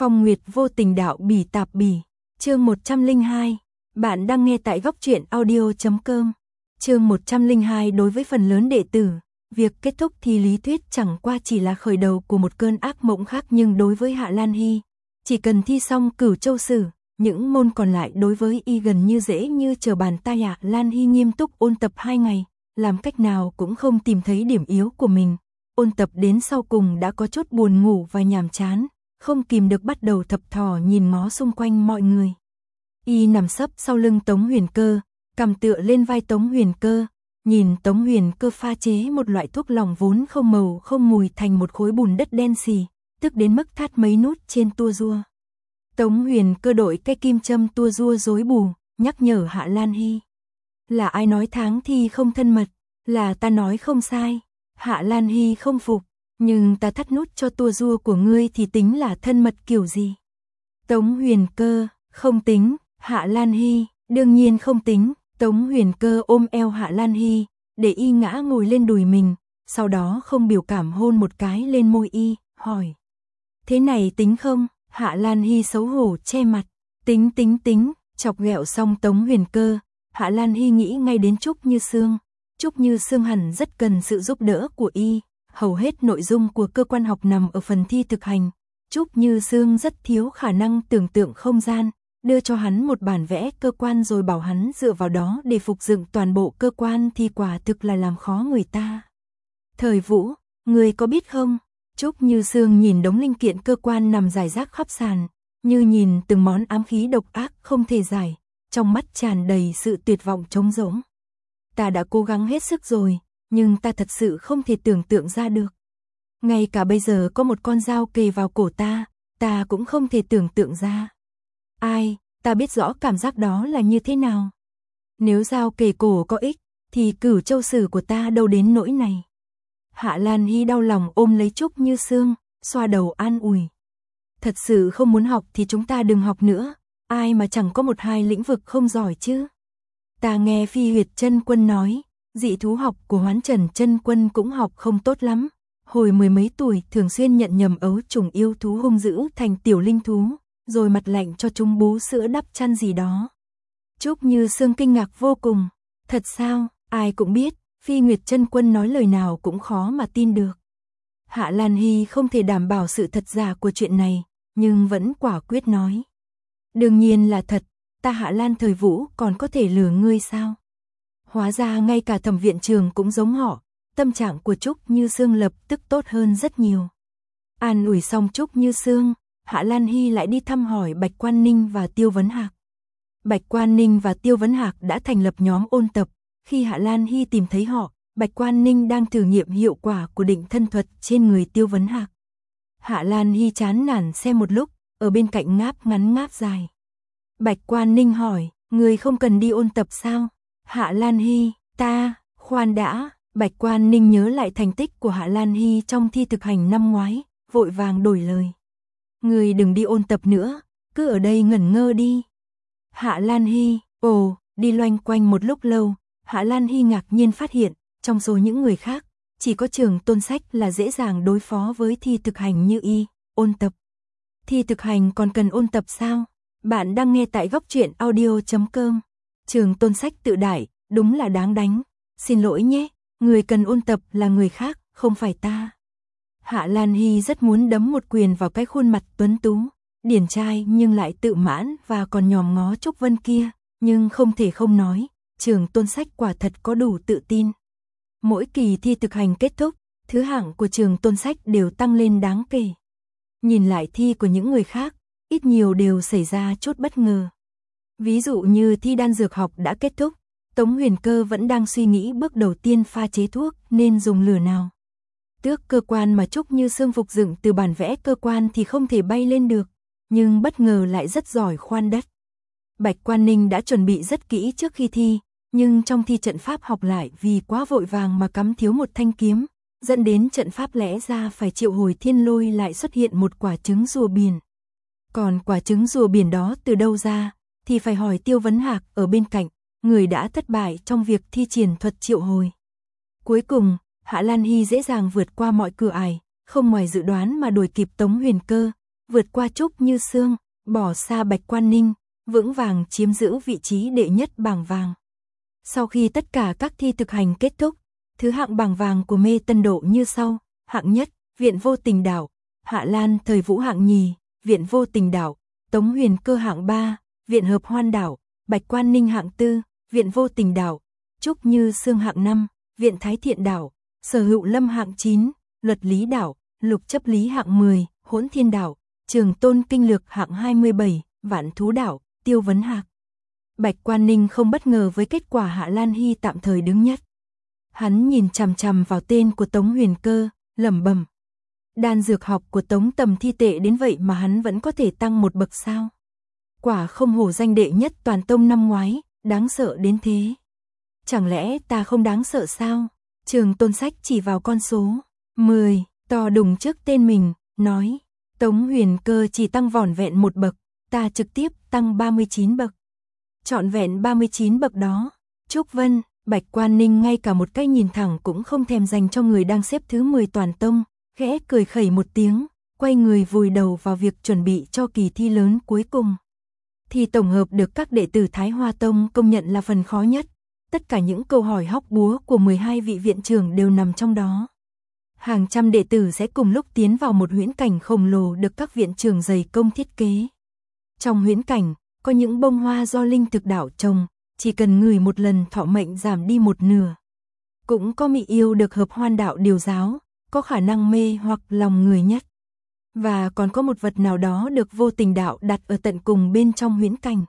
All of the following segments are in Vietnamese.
Phong Nguyệt vô tình đạo bỉ tạp bỉ, chương 102, bạn đang nghe tại góc truyện audio.com. Chương 102 đối với phần lớn đệ tử, việc kết thúc thi lý thuyết chẳng qua chỉ là khởi đầu của một cơn ác mộng khác, nhưng đối với Hạ Lan Hy, chỉ cần thi xong Cửu Châu Sử, những môn còn lại đối với y gần như dễ như trở bàn tay. Hạ Lan Hy nghiêm túc ôn tập 2 ngày, làm cách nào cũng không tìm thấy điểm yếu của mình. Ôn tập đến sau cùng đã có chút buồn ngủ và nhàm chán, không kìm được bắt đầu thập thò nhìn ngó xung quanh mọi người. Y nằm sấp sau lưng Tống Huyền Cơ, cằm tựa lên vai Tống Huyền Cơ, nhìn Tống Huyền Cơ pha chế một loại thuốc lỏng vốn không màu không mùi thành một khối bùn đất đen xì, tức đến mức thắt mấy nút trên tua rua. Tống Huyền Cơ đội cây kim châm tua rua rối bù, nhắc nhở Hạ Lan Hy. Là ai nói tháng thi không thân mật, là ta nói không sai. Hạ Lan Hy không phục, nhưng ta thắt nút cho tua rua của ngươi thì tính là thân mật kiểu gì? Tống Huyền Cơ, không tính. Hạ Lan Hy, đương nhiên không tính. Tống Huyền Cơ ôm eo Hạ Lan Hy, để y ngã ngồi lên đùi mình, sau đó không biểu cảm hôn một cái lên môi y, hỏi. Thế này tính không? Hạ Lan Hy xấu hổ che mặt. Tính, chọc ghẹo xong Tống Huyền Cơ, Hạ Lan Hy nghĩ ngay đến Trúc Như Sương. Trúc Như Sương hẳn rất cần sự giúp đỡ của y, hầu hết nội dung của cơ quan học nằm ở phần thi thực hành. Trúc Như Sương rất thiếu khả năng tưởng tượng không gian, đưa cho hắn một bản vẽ cơ quan rồi bảo hắn dựa vào đó để phục dựng toàn bộ cơ quan thì quả thực là làm khó người ta. Thời Vũ, người có biết không? Trúc Như Sương nhìn đống linh kiện cơ quan nằm rải rác khắp sàn, như nhìn từng món ám khí độc ác không thể giải, trong mắt tràn đầy sự tuyệt vọng trống rỗng. Ta đã cố gắng hết sức rồi, nhưng ta thật sự không thể tưởng tượng ra được. Ngay cả bây giờ có một con dao kề vào cổ ta cũng không thể tưởng tượng ra. Ai, ta biết rõ cảm giác đó là như thế nào. Nếu dao kề cổ có ích, thì Cửu Châu Sử của ta đâu đến nỗi này. Hạ Lan Hy đau lòng ôm lấy Trúc Như Sương, xoa đầu an ủi. Thật sự không muốn học thì chúng ta đừng học nữa, ai mà chẳng có một hai lĩnh vực không giỏi chứ. Ta nghe Phi Huyệt Chân Quân nói, dị thú học của Hoán Trần Chân Quân cũng học không tốt lắm. Hồi mười mấy tuổi thường xuyên nhận nhầm ấu trùng yêu thú hung dữ thành tiểu linh thú, rồi mặt lạnh cho chúng bú sữa đắp chăn gì đó. Trúc Như Sương kinh ngạc vô cùng. Thật sao? Ai cũng biết, Phi Nguyệt Chân Quân nói lời nào cũng khó mà tin được. Hạ Lan Hy không thể đảm bảo sự thật giả của chuyện này, nhưng vẫn quả quyết nói. Đương nhiên là thật, ta Hạ Lan Thời Vũ còn có thể lừa ngươi sao? Hóa ra ngay cả Thẩm viện trường cũng giống họ, tâm trạng của Trúc Như Sương lập tức tốt hơn rất nhiều. An ủi xong Trúc Như Sương, Hạ Lan Hy lại đi thăm hỏi Bạch Quan Ninh và Tiêu Vấn Hạc. Bạch Quan Ninh và Tiêu Vấn Hạc đã thành lập nhóm ôn tập, khi Hạ Lan Hy tìm thấy họ, Bạch Quan Ninh đang thử nghiệm hiệu quả của định thân thuật trên người Tiêu Vấn Hạc. Hạ Lan Hy chán nản xem một lúc, ở bên cạnh ngáp ngắn ngáp dài. Bạch Quan Ninh hỏi, người không cần đi ôn tập sao? Hạ Lan Hy, khoan đã. Bạch Quan Ninh nhớ lại thành tích của Hạ Lan Hy trong thi thực hành năm ngoái, vội vàng đổi lời. Người đừng đi ôn tập nữa, cứ ở đây ngẩn ngơ đi. Hạ Lan Hy, đi loanh quanh một lúc lâu, Hạ Lan Hy ngạc nhiên phát hiện, trong số những người khác, chỉ có Trường Tôn Sách là dễ dàng đối phó với thi thực hành như y, ôn tập. Thi thực hành còn cần ôn tập sao? Bạn đang nghe tại góc truyện audio.com. Trường Tôn Sách tự đại, đúng là đáng đánh. Xin lỗi nhé, người cần ôn tập là người khác, không phải ta. Hạ Lan Hy rất muốn đấm một quyền vào cái khuôn mặt tuấn tú, điển trai nhưng lại tự mãn và còn nhòm ngó Trúc Vân kia, nhưng không thể không nói, Trường Tôn Sách quả thật có đủ tự tin. Mỗi kỳ thi thực hành kết thúc, thứ hạng của Trường Tôn Sách đều tăng lên đáng kể. Nhìn lại thi của những người khác, ít nhiều đều xảy ra chút bất ngờ. Ví dụ như thi đan dược học đã kết thúc, Tống Huyền Cơ vẫn đang suy nghĩ bước đầu tiên pha chế thuốc nên dùng lửa nào. Tước cơ quan mà Trúc Như Sương phục dựng từ bản vẽ cơ quan thì không thể bay lên được, nhưng bất ngờ lại rất giỏi khoan đất. Bạch Quan Ninh đã chuẩn bị rất kỹ trước khi thi, nhưng trong thi trận pháp học lại vì quá vội vàng mà cắm thiếu một thanh kiếm, dẫn đến trận pháp lẽ ra phải triệu hồi thiên lôi lại xuất hiện một quả trứng rùa biển. Còn quả trứng rùa biển đó từ đâu ra, thì phải hỏi Tiêu Vấn Hạc ở bên cạnh, người đã thất bại trong việc thi triển thuật triệu hồi. Cuối cùng, Hạ Lan Hy dễ dàng vượt qua mọi cửa ải, không ngoài dự đoán mà đuổi kịp Tống Huyền Cơ, vượt qua Trúc Như Sương, bỏ xa Bạch Quan Ninh, vững vàng chiếm giữ vị trí đệ nhất bảng vàng. Sau khi tất cả các thi thực hành kết thúc, thứ hạng bảng vàng của Mê Tân Độ như sau: hạng nhất, Viện Vô Tình Đảo, Hạ Lan Thời Vũ hạng nhì, Viện Vô Tình Đảo, Tống Huyền Cơ hạng 3, Viện Hợp Hoan Đảo, Bạch Quan Ninh hạng 4, Viện Vô Tình Đảo, Trúc Như Sương hạng 5, Viện Thái Thiện Đảo, Sở Hữu Lâm hạng 9, Luật Lý Đảo, Lục Chấp Lý hạng 10, Hỗn Thiên Đảo, Trường Tôn Kinh Lược hạng 27, Vạn Thú Đảo, Tiêu Vấn Hạc. Bạch Quan Ninh không bất ngờ với kết quả Hạ Lan Hy tạm thời đứng nhất. Hắn nhìn chằm chằm vào tên của Tống Huyền Cơ, lẩm bẩm. Đan dược học của Tống Tầm thi tệ đến vậy mà hắn vẫn có thể tăng một bậc sao? Quả không hổ danh đệ nhất toàn tông năm ngoái, đáng sợ đến thế. Chẳng lẽ ta không đáng sợ sao? Trường Tôn Sách chỉ vào con số 10, to đùng trước tên mình, nói. Tống Huyền Cơ chỉ tăng vỏn vẹn một bậc, ta trực tiếp tăng 39 bậc. Trọn vẹn 39 bậc đó. Trúc Vân, Bạch Quan Ninh ngay cả một cái nhìn thẳng cũng không thèm dành cho người đang xếp thứ 10 toàn tông, khẽ cười khẩy một tiếng, quay người vùi đầu vào việc chuẩn bị cho kỳ thi lớn cuối cùng. Thi tổng hợp được các đệ tử Thái Hoa Tông công nhận là phần khó nhất. Tất cả những câu hỏi hóc búa của 12 vị viện trưởng đều nằm trong đó. Hàng trăm đệ tử sẽ cùng lúc tiến vào một huyễn cảnh khổng lồ được các viện trưởng dày công thiết kế. Trong huyễn cảnh, có những bông hoa do linh thực đảo trồng, chỉ cần ngửi một lần thọ mệnh giảm đi một nửa. Cũng có mị yêu được Hợp Hoan Đạo điều giáo, có khả năng mê hoặc lòng người nhất. Và còn có một vật nào đó được Vô Tình Đạo đặt ở tận cùng bên trong huyễn cảnh.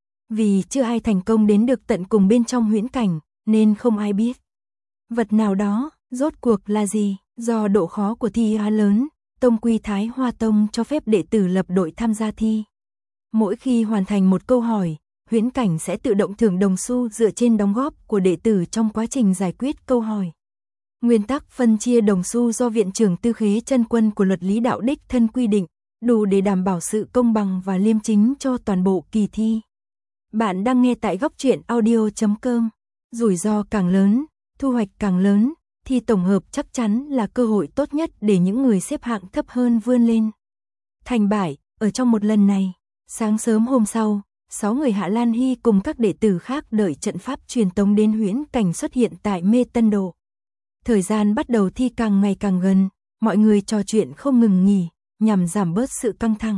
Vì chưa ai thành công đến được tận cùng bên trong huyễn cảnh, nên không ai biết. Vật nào đó, rốt cuộc là gì? Do độ khó của thi khá lớn, Tông quy Thái Hoa Tông cho phép đệ tử lập đội tham gia thi. Mỗi khi hoàn thành một câu hỏi, huyễn cảnh sẽ tự động thưởng đồng xu dựa trên đóng góp của đệ tử trong quá trình giải quyết câu hỏi. Nguyên tắc phân chia đồng xu do Viện trưởng Tư Khế Chân Quân của Luật Lý Đạo đích thân quy định, đủ để đảm bảo sự công bằng và liêm chính cho toàn bộ kỳ thi. Bạn đang nghe tại Góc Truyện Audio.com. Rủi ro càng lớn, thu hoạch càng lớn, thi tổng hợp chắc chắn là cơ hội tốt nhất để những người xếp hạng thấp hơn vươn lên. Thành bại, ở trong một lần này, sáng sớm hôm sau, 6 người Hạ Lan Hy cùng các đệ tử khác đợi trận pháp truyền tống đến huyễn cảnh xuất hiện tại Mê Tân Độ. Thời gian bắt đầu thi càng ngày càng gần, mọi người trò chuyện không ngừng nghỉ, nhằm giảm bớt sự căng thẳng.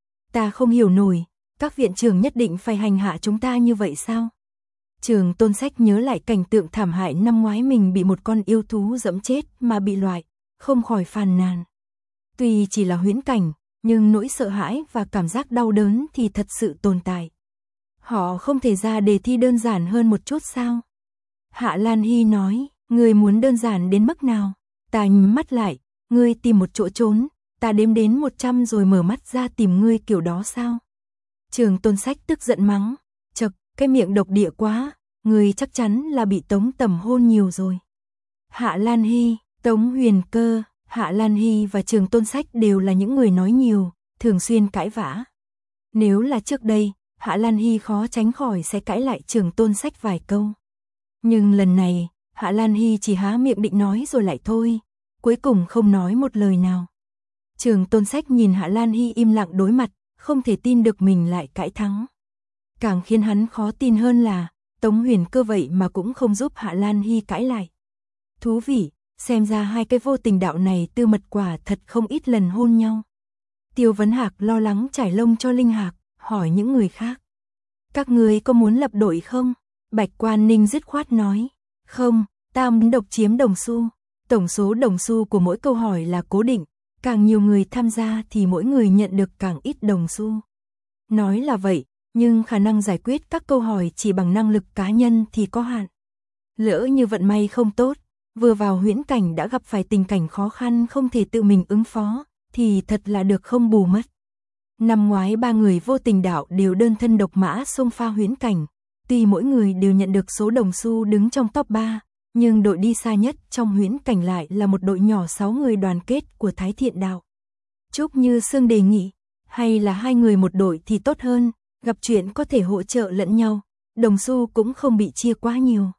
Ta không hiểu nổi, các viện trưởng nhất định phải hành hạ chúng ta như vậy sao? Trường Tôn Sách nhớ lại cảnh tượng thảm hại năm ngoái mình bị một con yêu thú dẫm chết mà bị loại, không khỏi phàn nàn. Tuy chỉ là huyễn cảnh, nhưng nỗi sợ hãi và cảm giác đau đớn thì thật sự tồn tại. Họ không thể ra đề thi đơn giản hơn một chút sao? Hạ Lan Hy nói, ngươi muốn đơn giản đến mức nào? Ta nhắm mắt lại, ngươi tìm một chỗ trốn, ta đếm đến 100 rồi mở mắt ra tìm ngươi kiểu đó sao? Trường Tôn Sách tức giận mắng, chậc, cái miệng độc địa quá, ngươi chắc chắn là bị Tống Tầm hôn nhiều rồi. Hạ Lan Hy, Tống Huyền Cơ, Hạ Lan Hy và Trường Tôn Sách đều là những người nói nhiều, thường xuyên cãi vã. Nếu là trước đây, Hạ Lan Hy khó tránh khỏi sẽ cãi lại Trường Tôn Sách vài câu. Nhưng lần này, Hạ Lan Hy chỉ há miệng định nói rồi lại thôi, cuối cùng không nói một lời nào. Trường Tôn Sách nhìn Hạ Lan Hy im lặng đối mặt, không thể tin được mình lại cãi thắng. Càng khiến hắn khó tin hơn là, Tống Huyền Cơ vậy mà cũng không giúp Hạ Lan Hy cãi lại. Thú vị, xem ra hai cái Vô Tình Đạo này Tư Mật quả thật không ít lần hôn nhau. Tiêu Vấn Hạc lo lắng trải lông cho Linh Hạc, hỏi những người khác. Các người có muốn lập đội không? Bạch Quan Ninh dứt khoát nói. Không, ta muốn độc chiếm đồng xu. Tổng số đồng xu của mỗi câu hỏi là cố định, càng nhiều người tham gia thì mỗi người nhận được càng ít đồng xu. Nói là vậy, nhưng khả năng giải quyết các câu hỏi chỉ bằng năng lực cá nhân thì có hạn. Lỡ như vận may không tốt, vừa vào huyễn cảnh đã gặp phải tình cảnh khó khăn không thể tự mình ứng phó, thì thật là được không bù mất. Năm ngoái 3 người Vô Tình Đạo đều đơn thân độc mã xông pha huyễn cảnh, tuy mỗi người đều nhận được số đồng xu đứng trong top 3, nhưng đội đi xa nhất trong huyễn cảnh lại là một đội nhỏ 6 người đoàn kết của Thái Thiện Đạo. Trúc Như Sương đề nghị, hay là 2 người một đội thì tốt hơn, gặp chuyện có thể hỗ trợ lẫn nhau, đồng xu cũng không bị chia quá nhiều.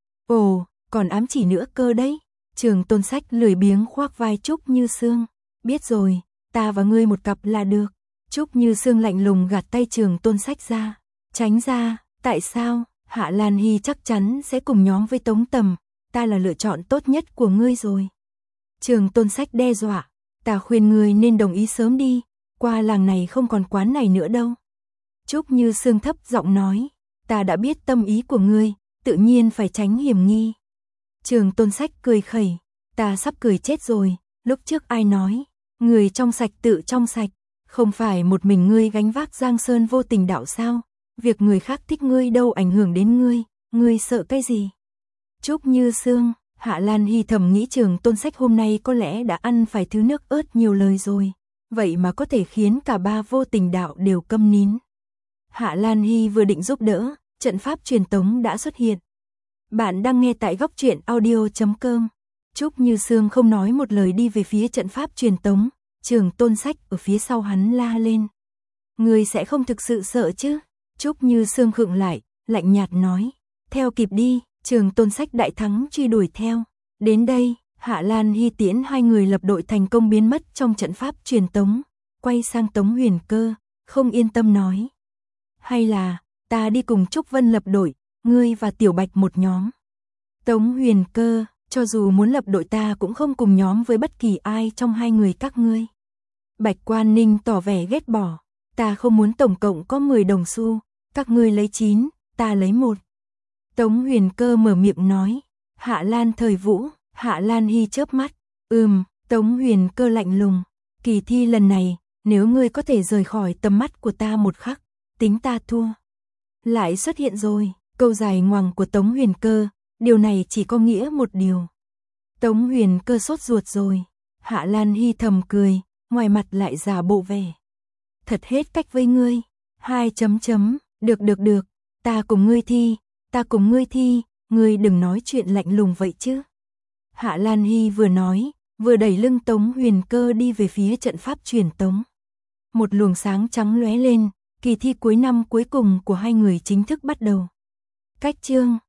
Ồ, còn ám chỉ nữa cơ đấy. Trường Tôn Sách lười biếng khoác vai Trúc Như Sương. Biết rồi, ta và ngươi một cặp là được. Trúc Như Sương lạnh lùng gạt tay Trường Tôn Sách ra. Tránh ra, tại sao? Hạ Lan Hy chắc chắn sẽ cùng nhóm với Tống Tầm, ta là lựa chọn tốt nhất của ngươi rồi. Trường Tôn Sách đe dọa, ta khuyên ngươi nên đồng ý sớm đi, qua làng này không còn quán này nữa đâu. Trúc Như Sương thấp giọng nói, ta đã biết tâm ý của ngươi, tự nhiên phải tránh hiểm nghi. Trường Tôn Sách cười khẩy, ta sắp cười chết rồi, lúc trước ai nói, người trong sạch tự trong sạch, không phải một mình ngươi gánh vác Giang Sơn vô tình đạo sao, việc người khác thích ngươi đâu ảnh hưởng đến ngươi sợ cái gì? Trúc Như Sương, Hạ Lan Hy thầm nghĩ Trường Tôn Sách hôm nay có lẽ đã ăn phải thứ nước ớt nhiều lời rồi, vậy mà có thể khiến cả ba vô tình đạo đều câm nín. Hạ Lan Hy vừa định giúp đỡ, trận pháp truyền tống đã xuất hiện. Bạn đang nghe tại Góc Truyện Audio.com. Trúc Như Sương không nói một lời đi về phía trận pháp truyền tống, Trường Tôn Sách ở phía sau hắn la lên. Ngươi sẽ không thực sự sợ chứ? Trúc Như Sương khựng lại, lạnh nhạt nói. Theo kịp đi, Trường Tôn Sách đại thắng truy đuổi theo. Đến đây, Hạ Lan Hy tiễn hai người lập đội thành công biến mất trong trận pháp truyền tống, quay sang Tống Huyền Cơ, không yên tâm nói. Hay là, ta đi cùng Trúc Vân lập đội, ngươi và Tiểu Bạch một nhóm. Tống Huyền Cơ, cho dù muốn lập đội ta cũng không cùng nhóm với bất kỳ ai trong hai người các ngươi. Bạch Quan Ninh tỏ vẻ ghét bỏ, ta không muốn tổng cộng có 10 đồng xu, các ngươi lấy 9, ta lấy 1. Tống Huyền Cơ mở miệng nói, Hạ Lan Thời Vũ, Hạ Lan Hy chớp mắt, Tống Huyền Cơ lạnh lùng, kỳ thi lần này, nếu ngươi có thể rời khỏi tầm mắt của ta một khắc, tính ta thua. Lại xuất hiện rồi, câu dài ngoằng của Tống Huyền Cơ, điều này chỉ có nghĩa một điều. Tống Huyền Cơ sốt ruột rồi, Hạ Lan Hy thầm cười, ngoài mặt lại giả bộ vẻ. Thật hết cách với ngươi, 2 chấm chấm, được, ta cùng ngươi thi, ngươi đừng nói chuyện lạnh lùng vậy chứ. Hạ Lan Hy vừa nói, vừa đẩy lưng Tống Huyền Cơ đi về phía trận pháp truyền tống. Một luồng sáng trắng lóe lên, kỳ thi cuối năm cuối cùng của hai người chính thức bắt đầu. Cách chương